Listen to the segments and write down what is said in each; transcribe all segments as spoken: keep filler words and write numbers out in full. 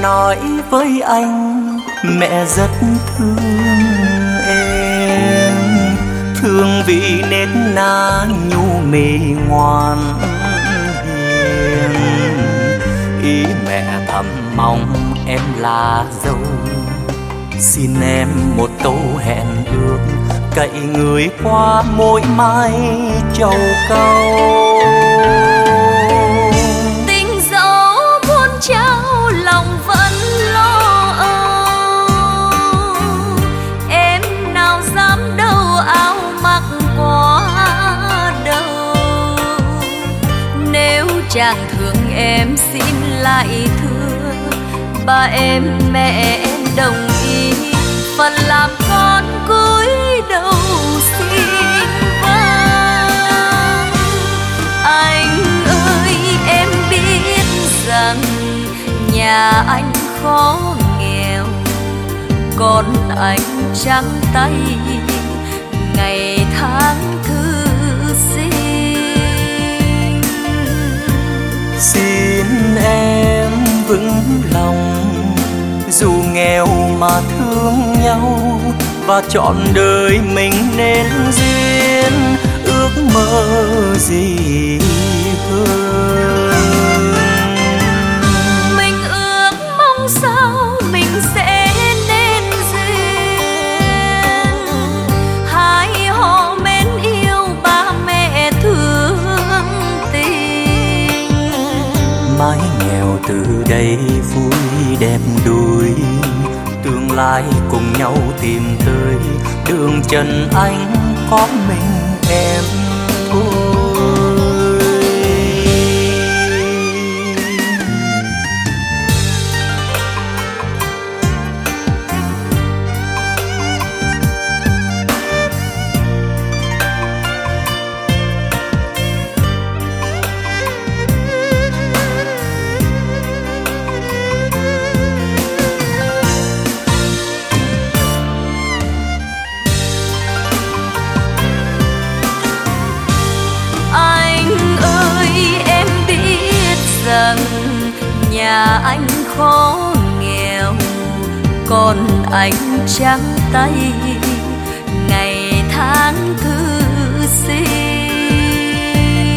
nói với anh mẹ rất thương em, thương vì nết na nhu mì ngoan hiền. Ý mẹ thầm mong em là dâu, xin em một câu hẹn ước, cậy người qua mỗi mai trầu cau. Tình dẫu muôn trao lòng vẫn lo âu, em nào dám đâu áo mặc quá đâu. Nếu chàng thương em xin lại thưa, ba em mẹ em đồng ý, phần làm con cúi đầu xin vâng. Anh ơi em biết rằng nhà anh khó nghèo, còn anh trắng tay ngày tháng thư sinh. Xin em vững lòng, dù nghèo mà thương nhau, và chọn đời mình nên duyên ước mơ gì hơn. Mình ước mong sao mình sẽ nên duyên, hai họ mến yêu ba mẹ thương tình. Mái nghèo từ đây vui đẹp đôi, tương lai cùng nhau tìm tới, đường trần anh có mình em thôi. Rằng nhà anh khó nghèo, còn anh trắng tay ngày tháng thư sinh.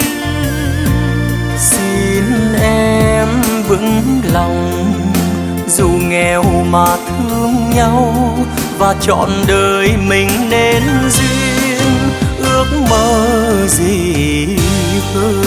Xin em vững lòng, dù nghèo mà thương nhau, và chọn đời mình nên duyên ước mơ gì hơn.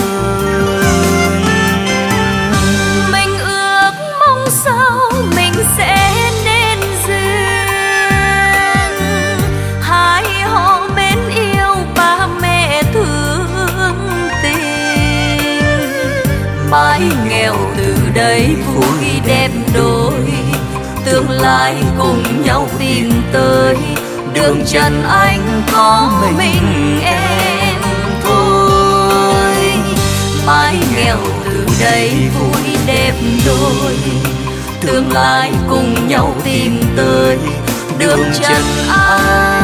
Sao mình sẽ nên duyên, hai họ mến yêu ba mẹ thương tình. Mái nghèo từ đây vui đẹp đôi, tương lai cùng nhau tìm tới, đường trần anh có mình em thôi. Mái nghèo từ đây vui đẹp đôi, tương lai cùng nhau tìm tới, đường trần ai